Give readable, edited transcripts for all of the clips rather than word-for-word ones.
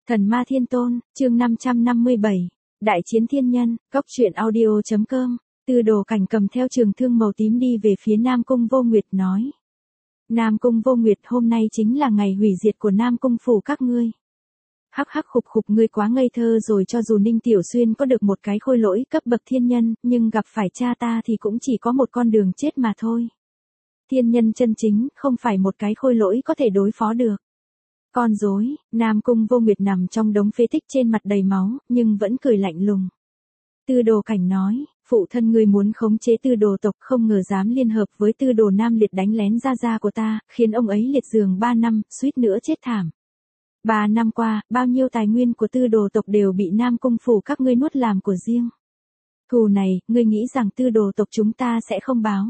Thần Ma Thiên Tôn, chương 557, Đại chiến thiên nhân, Cốc truyện audio.com, Tư Đồ Cảnh cầm theo trường thương màu tím đi về phía Nam Cung Vô Nguyệt nói. Nam Cung Vô Nguyệt, hôm nay chính là ngày hủy diệt của Nam Cung phủ các ngươi. Hắc hắc khục khục, ngươi quá ngây thơ rồi, cho dù Ninh Tiểu Xuyên có được một cái khôi lỗi cấp bậc thiên nhân, nhưng gặp phải cha ta thì cũng chỉ có một con đường chết mà thôi. Thiên nhân chân chính, không phải một cái khôi lỗi có thể đối phó được. Con rối. Nam Cung Vô Nguyệt nằm trong đống phế tích trên mặt đầy máu, nhưng vẫn cười lạnh lùng. Tư Đồ Cảnh nói, phụ thân ngươi muốn khống chế Tư Đồ tộc, không ngờ dám liên hợp với Tư Đồ Nam Liệt đánh lén gia của ta, khiến ông ấy liệt giường 3 năm, suýt nữa chết thảm. 3 năm qua, bao nhiêu tài nguyên của Tư Đồ tộc đều bị Nam Cung phủ các ngươi nuốt làm của riêng. Thù này, ngươi nghĩ rằng Tư Đồ tộc chúng ta sẽ không báo?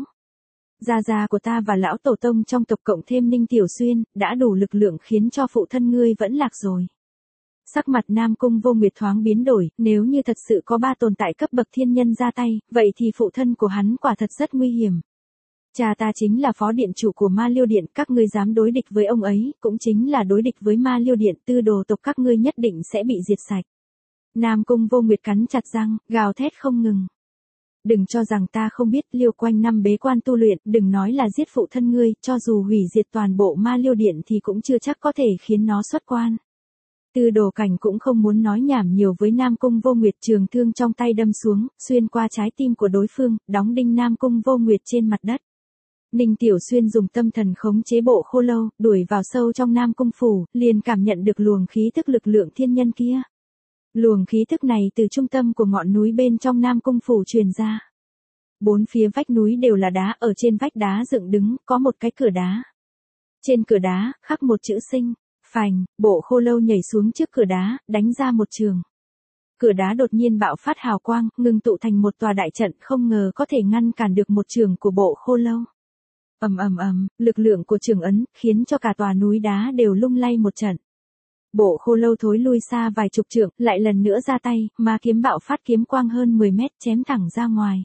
Gia của ta và lão tổ tông trong tộc cộng thêm Ninh Tiểu Xuyên, đã đủ lực lượng khiến cho phụ thân ngươi vẫn lạc rồi. Sắc mặt Nam Cung Vô Nguyệt thoáng biến đổi, nếu như thật sự có 3 tồn tại cấp bậc thiên nhân ra tay, vậy thì phụ thân của hắn quả thật rất nguy hiểm. Cha ta chính là phó điện chủ của Ma Liêu Điện, các ngươi dám đối địch với ông ấy, cũng chính là đối địch với Ma Liêu Điện, Tư Đồ tộc các ngươi nhất định sẽ bị diệt sạch. Nam Cung Vô Nguyệt cắn chặt răng, gào thét không ngừng. Đừng cho rằng ta không biết, Liêu quanh năm bế quan tu luyện, đừng nói là giết phụ thân ngươi, cho dù hủy diệt toàn bộ Ma Liêu Điện thì cũng chưa chắc có thể khiến nó xuất quan. Tư Đồ Cảnh cũng không muốn nói nhảm nhiều với Nam Cung Vô Nguyệt, trường thương trong tay đâm xuống, xuyên qua trái tim của đối phương, đóng đinh Nam Cung Vô Nguyệt trên mặt đất. Ninh Tiểu Xuyên dùng tâm thần khống chế bộ khô lâu, đuổi vào sâu trong Nam Cung phủ, liền cảm nhận được luồng khí tức lực lượng thiên nhân kia. Luồng khí tức này từ trung tâm của ngọn núi bên trong Nam Cung phủ truyền ra. 4 phía vách núi đều là đá, ở trên vách đá dựng đứng, có một cái cửa đá. Trên cửa đá, khắc một chữ sinh, phành, bộ khô lâu nhảy xuống trước cửa đá, đánh ra một trường. Cửa đá đột nhiên bạo phát hào quang, ngưng tụ thành một tòa đại trận, không ngờ có thể ngăn cản được một trường của bộ khô lâu. Lực lượng của trường ấn, khiến cho cả tòa núi đá đều lung lay một trận. Bộ khô lâu thối lui xa vài chục trượng, lại lần nữa ra tay, ma kiếm bạo phát kiếm quang hơn 10 mét chém thẳng ra ngoài.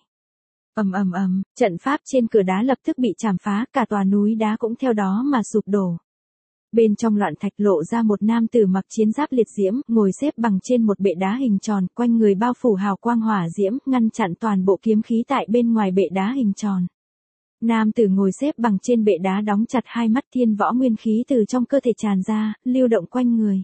Trận pháp trên cửa đá lập tức bị chảm phá, cả tòa núi đá cũng theo đó mà sụp đổ. Bên trong loạn thạch lộ ra một nam tử mặc chiến giáp liệt diễm, ngồi xếp bằng trên một bệ đá hình tròn, quanh người bao phủ hào quang hỏa diễm, ngăn chặn toàn bộ kiếm khí tại bên ngoài bệ đá hình tròn. Nam tử ngồi xếp bằng trên bệ đá đóng chặt hai mắt, thiên võ nguyên khí từ trong cơ thể tràn ra, lưu động quanh người.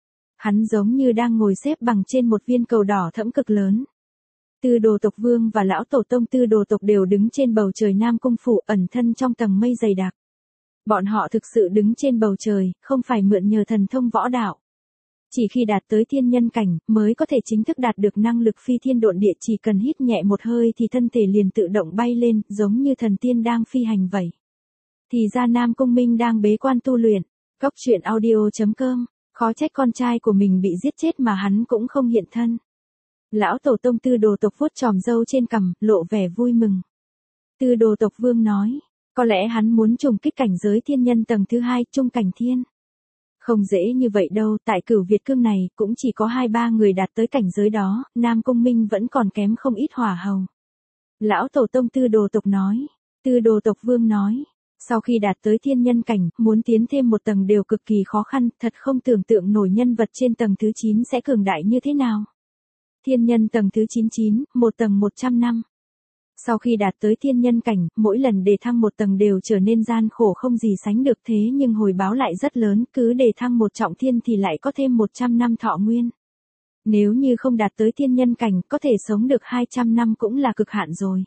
Hắn giống như đang ngồi xếp bằng trên một viên cầu đỏ thẫm cực lớn. Tư Đồ tộc vương và lão tổ tông Tư Đồ tộc đều đứng trên bầu trời Nam Cung phủ, ẩn thân trong tầng mây dày đặc. Bọn họ thực sự đứng trên bầu trời, không phải mượn nhờ thần thông võ đạo. Chỉ khi đạt tới thiên nhân cảnh, mới có thể chính thức đạt được năng lực phi thiên độn địa, chỉ cần hít nhẹ một hơi thì thân thể liền tự động bay lên, giống như thần tiên đang phi hành vậy. Thì ra Nam Cung Minh đang bế quan tu luyện. Cốc truyện audio.com, khó trách con trai của mình bị giết chết mà hắn cũng không hiện thân. Lão tổ tông Tư Đồ tộc vuốt chòm râu trên cằm, lộ vẻ vui mừng. Tư Đồ tộc vương nói, có lẽ hắn muốn trùng kích cảnh giới thiên nhân tầng thứ 2, trung cảnh thiên. Không dễ như vậy đâu, tại Cửu Việt Cương này, cũng chỉ có 2-3 người đạt tới cảnh giới đó, Nam Cung Minh vẫn còn kém không ít hỏa hầu. Lão tổ tông Tư Đồ tộc nói, Tư Đồ tộc vương nói, sau khi đạt tới thiên nhân cảnh, muốn tiến thêm một tầng đều cực kỳ khó khăn, thật không tưởng tượng nổi nhân vật trên tầng thứ 9 sẽ cường đại như thế nào. Thiên nhân tầng thứ 99, một tầng 100 năm. Sau khi đạt tới thiên nhân cảnh, mỗi lần đề thăng một tầng đều trở nên gian khổ không gì sánh được, thế nhưng hồi báo lại rất lớn, cứ đề thăng một trọng thiên thì lại có thêm 100 năm thọ nguyên. Nếu như không đạt tới thiên nhân cảnh, có thể sống được 200 năm cũng là cực hạn rồi.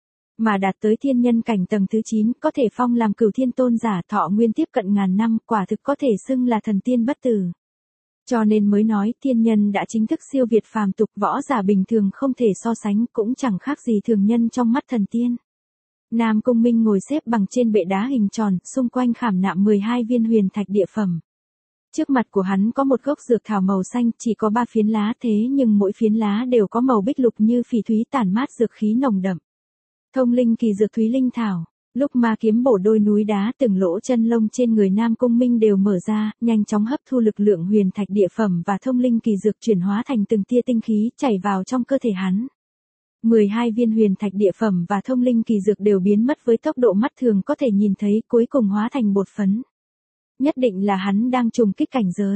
Mà đạt tới thiên nhân cảnh tầng thứ 9, có thể phong làm Cửu Thiên Tôn giả, thọ nguyên tiếp cận ngàn năm, quả thực có thể xưng là thần tiên bất tử. Cho nên mới nói, thiên nhân đã chính thức siêu việt phàm tục, võ giả bình thường không thể so sánh, cũng chẳng khác gì thường nhân trong mắt thần tiên. Nam Cung Minh ngồi xếp bằng trên bệ đá hình tròn, xung quanh khảm nạm 12 viên huyền thạch địa phẩm. Trước mặt của hắn có một gốc dược thảo màu xanh, chỉ có 3 phiến lá, thế nhưng mỗi phiến lá đều có màu bích lục như phỉ thúy, tản mát dược khí nồng đậm. Thông linh kỳ dược thúy linh thảo. Lúc ma kiếm bổ đôi núi đá, từng lỗ chân lông trên người Nam Cung Minh đều mở ra, nhanh chóng hấp thu lực lượng huyền thạch địa phẩm và thông linh kỳ dược, chuyển hóa thành từng tia tinh khí chảy vào trong cơ thể hắn. 12 viên huyền thạch địa phẩm và thông linh kỳ dược đều biến mất với tốc độ mắt thường có thể nhìn thấy, cuối cùng hóa thành bột phấn. Nhất định là hắn đang trùng kích cảnh giới.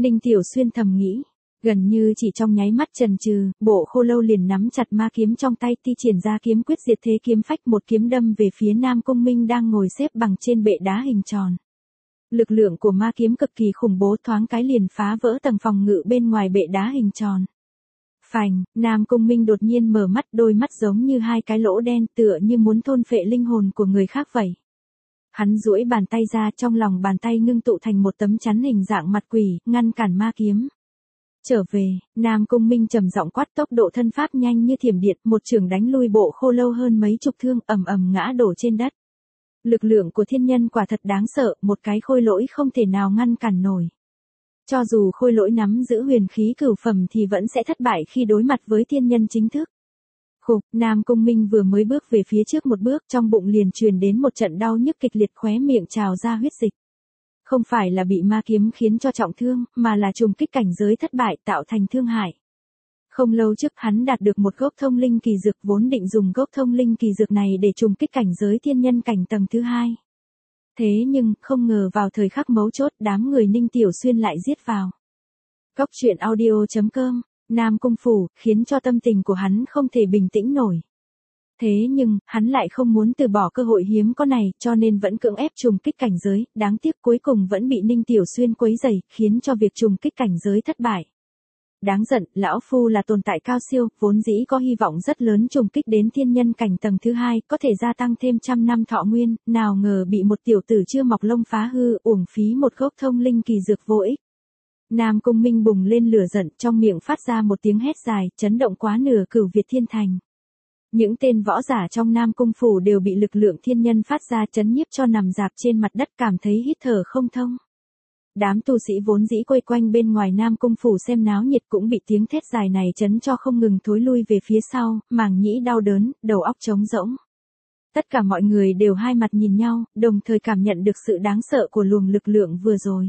Ninh Tiểu Xuyên thầm nghĩ. Gần như chỉ trong nháy mắt chần chừ, Bộ Khô Lâu liền nắm chặt ma kiếm trong tay, thi triển ra kiếm quyết diệt thế kiếm phách, một kiếm đâm về phía Nam Cung Minh đang ngồi xếp bằng trên bệ đá hình tròn. Lực lượng của ma kiếm cực kỳ khủng bố, thoáng cái liền phá vỡ tầng phòng ngự bên ngoài bệ đá hình tròn. Phành, Nam Cung Minh đột nhiên mở mắt, đôi mắt giống như hai cái lỗ đen, tựa như muốn thôn phệ linh hồn của người khác vậy. Hắn duỗi bàn tay ra, trong lòng bàn tay ngưng tụ thành một tấm chắn hình dạng mặt quỷ, ngăn cản ma kiếm. Trở về, Nam Cung Minh trầm giọng quát, tốc độ thân pháp nhanh như thiểm điện, một chưởng đánh lui Bộ Khô Lâu hơn mấy chục thương, ầm ầm ngã đổ trên đất. Lực lượng của thiên nhân quả thật đáng sợ, một cái khôi lỗi không thể nào ngăn cản nổi. Cho dù khôi lỗi nắm giữ huyền khí cửu phẩm thì vẫn sẽ thất bại khi đối mặt với thiên nhân chính thức. Khục, Nam Cung Minh vừa mới bước về phía trước một bước, trong bụng liền truyền đến một trận đau nhức kịch liệt, khóe miệng trào ra huyết dịch. Không phải là bị ma kiếm khiến cho trọng thương, mà là trùng kích cảnh giới thất bại tạo thành thương hại. Không lâu trước hắn đạt được một gốc thông linh kỳ dược, vốn định dùng gốc thông linh kỳ dược này để trùng kích cảnh giới thiên nhân cảnh tầng thứ 2. Thế nhưng, không ngờ vào thời khắc mấu chốt, đám người Ninh Tiểu Xuyên lại giết vào. Góc truyện audio.com, Nam Cung Phủ, khiến cho tâm tình của hắn không thể bình tĩnh nổi. Thế nhưng, hắn lại không muốn từ bỏ cơ hội hiếm có này, cho nên vẫn cưỡng ép trùng kích cảnh giới, đáng tiếc cuối cùng vẫn bị Ninh Tiểu Xuyên quấy rầy, khiến cho việc trùng kích cảnh giới thất bại. Đáng giận, lão phu là tồn tại cao siêu, vốn dĩ có hy vọng rất lớn trùng kích đến thiên nhân cảnh tầng thứ 2, có thể gia tăng thêm 100 năm thọ nguyên, nào ngờ bị một tiểu tử chưa mọc lông phá hư, uổng phí một gốc thông linh kỳ dược vô ích. Nam Cung Minh bùng lên lửa giận, trong miệng phát ra một tiếng hét dài, chấn động quá nửa Cửu Việt Thiên Thành. Những tên võ giả trong Nam Cung Phủ đều bị lực lượng thiên nhân phát ra chấn nhiếp cho nằm dạp trên mặt đất, cảm thấy hít thở không thông. Đám tu sĩ vốn dĩ quây quanh bên ngoài Nam Cung Phủ xem náo nhiệt cũng bị tiếng thét dài này chấn cho không ngừng thối lui về phía sau, màng nhĩ đau đớn, đầu óc trống rỗng. Tất cả mọi người đều hai mặt nhìn nhau, đồng thời cảm nhận được sự đáng sợ của luồng lực lượng vừa rồi.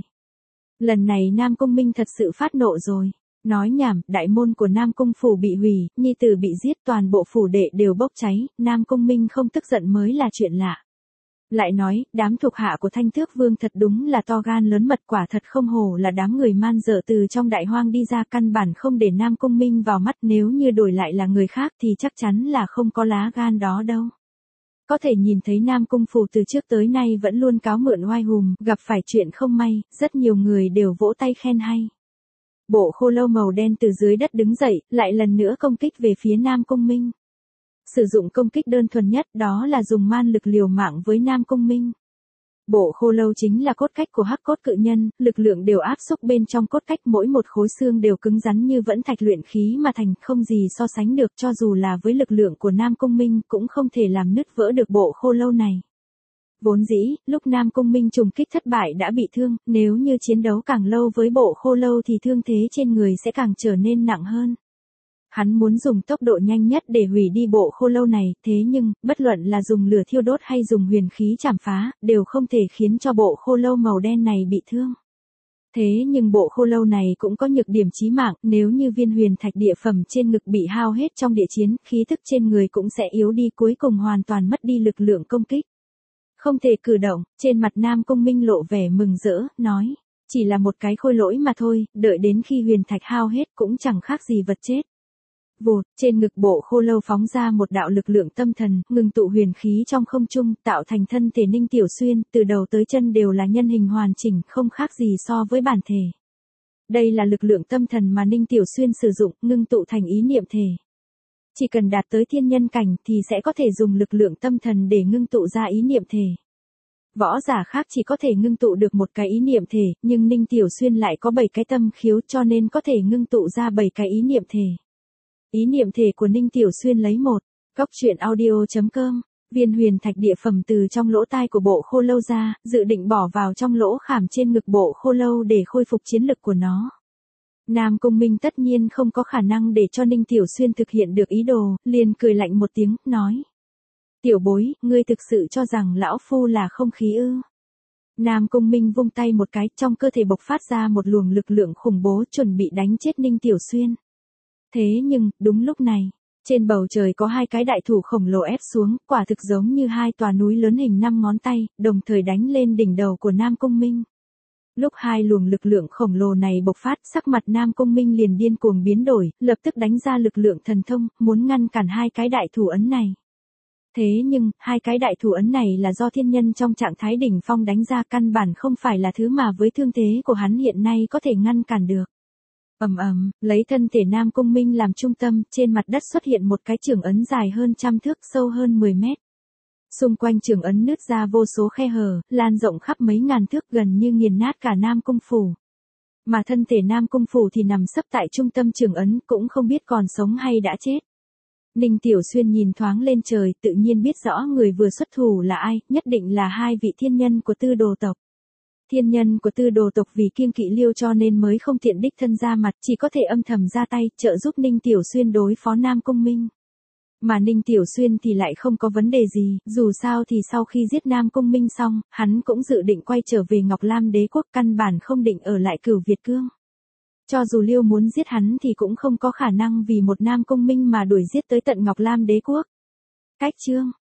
Lần này Nam Cung Minh thật sự phát nộ rồi. Nói nhảm, đại môn của Nam Cung Phủ bị hủy, nhi tử bị giết, toàn bộ phủ đệ đều bốc cháy, Nam Cung Minh không tức giận mới là chuyện lạ. Lại nói, đám thuộc hạ của Thanh Tước Vương thật đúng là to gan lớn mật, quả thật không hổ là đám người man dợ từ trong đại hoang đi ra, căn bản không để Nam Cung Minh vào mắt, nếu như đổi lại là người khác thì chắc chắn là không có lá gan đó đâu. Có thể nhìn thấy Nam Cung Phủ từ trước tới nay vẫn luôn cáo mượn oai hùng, gặp phải chuyện không may, rất nhiều người đều vỗ tay khen hay. Bộ Khô Lâu màu đen từ dưới đất đứng dậy, lại lần nữa công kích về phía Nam Cung Minh. Sử dụng công kích đơn thuần nhất, đó là dùng man lực liều mạng với Nam Cung Minh. Bộ Khô Lâu chính là cốt cách của Hắc Cốt Cự Nhân, lực lượng đều áp xúc bên trong cốt cách, mỗi một khối xương đều cứng rắn như vẫn thạch luyện khí mà thành, không gì so sánh được, cho dù là với lực lượng của Nam Cung Minh cũng không thể làm nứt vỡ được Bộ Khô Lâu này. Vốn dĩ, lúc Nam Cung Minh trùng kích thất bại đã bị thương, nếu như chiến đấu càng lâu với Bộ Khô Lâu thì thương thế trên người sẽ càng trở nên nặng hơn. Hắn muốn dùng tốc độ nhanh nhất để hủy đi Bộ Khô Lâu này, thế nhưng, bất luận là dùng lửa thiêu đốt hay dùng huyền khí chảm phá, đều không thể khiến cho Bộ Khô Lâu màu đen này bị thương. Thế nhưng Bộ Khô Lâu này cũng có nhược điểm chí mạng, nếu như viên huyền thạch địa phẩm trên ngực bị hao hết trong địa chiến, khí thức trên người cũng sẽ yếu đi, cuối cùng hoàn toàn mất đi lực lượng công kích. Không thể cử động, trên mặt Nam Cung Minh lộ vẻ mừng rỡ, nói, chỉ là một cái khôi lỗi mà thôi, đợi đến khi huyền thạch hao hết cũng chẳng khác gì vật chết. Vụt, trên ngực Bộ Khô Lâu phóng ra một đạo lực lượng tâm thần, ngừng tụ huyền khí trong không trung, tạo thành thân thể Ninh Tiểu Xuyên, từ đầu tới chân đều là nhân hình hoàn chỉnh, không khác gì so với bản thể. Đây là lực lượng tâm thần mà Ninh Tiểu Xuyên sử dụng, ngưng tụ thành ý niệm thể. Chỉ cần đạt tới thiên nhân cảnh thì sẽ có thể dùng lực lượng tâm thần để ngưng tụ ra ý niệm thể. Võ giả khác chỉ có thể ngưng tụ được một cái ý niệm thể, nhưng Ninh Tiểu Xuyên lại có 7 cái tâm khiếu cho nên có thể ngưng tụ ra 7 cái ý niệm thể. Ý niệm thể của Ninh Tiểu Xuyên lấy một. Góc truyện audio.com, viên huyền thạch địa phẩm từ trong lỗ tai của Bộ Khô Lâu ra, dự định bỏ vào trong lỗ khảm trên ngực Bộ Khô Lâu để khôi phục chiến lực của nó. Nam Cung Minh tất nhiên không có khả năng để cho Ninh Tiểu Xuyên thực hiện được ý đồ, liền cười lạnh một tiếng, nói. Tiểu bối, ngươi thực sự cho rằng lão phu là không khí ư? Nam Cung Minh vung tay một cái, trong cơ thể bộc phát ra một luồng lực lượng khủng bố chuẩn bị đánh chết Ninh Tiểu Xuyên. Thế nhưng, đúng lúc này, trên bầu trời có hai cái đại thủ khổng lồ ép xuống, quả thực giống như hai tòa núi lớn hình 5 ngón tay, đồng thời đánh lên đỉnh đầu của Nam Cung Minh. Lúc hai luồng lực lượng khổng lồ này bộc phát, sắc mặt Nam Cung Minh liền điên cuồng biến đổi, lập tức đánh ra lực lượng thần thông, muốn ngăn cản hai cái đại thủ ấn này. Thế nhưng, hai cái đại thủ ấn này là do thiên nhân trong trạng thái đỉnh phong đánh ra, căn bản không phải là thứ mà với thương thế của hắn hiện nay có thể ngăn cản được. Lấy thân thể Nam Cung Minh làm trung tâm, trên mặt đất xuất hiện một cái chưởng ấn dài hơn 100 thước, sâu hơn 10 mét. Xung quanh chưởng ấn nứt ra vô số khe hở, lan rộng khắp mấy ngàn thước, gần như nghiền nát cả Nam Cung phủ. Mà thân thể Nam Cung phủ thì nằm sấp tại trung tâm chưởng ấn, cũng không biết còn sống hay đã chết. Ninh Tiểu Xuyên nhìn thoáng lên trời, tự nhiên biết rõ người vừa xuất thủ là ai, nhất định là hai vị thiên nhân của Tư Đồ tộc. Thiên nhân của Tư Đồ tộc vì kiêng kỵ Liêu cho nên mới không tiện đích thân ra mặt, chỉ có thể âm thầm ra tay, trợ giúp Ninh Tiểu Xuyên đối phó Nam Cung Minh. Mà Ninh Tiểu Xuyên thì lại không có vấn đề gì, dù sao thì sau khi giết Nam Cung Minh xong, hắn cũng dự định quay trở về Ngọc Lam Đế quốc, căn bản không định ở lại Cửu Việt Cương. Cho dù Liêu muốn giết hắn thì cũng không có khả năng vì một Nam Cung Minh mà đuổi giết tới tận Ngọc Lam Đế quốc. Cách chương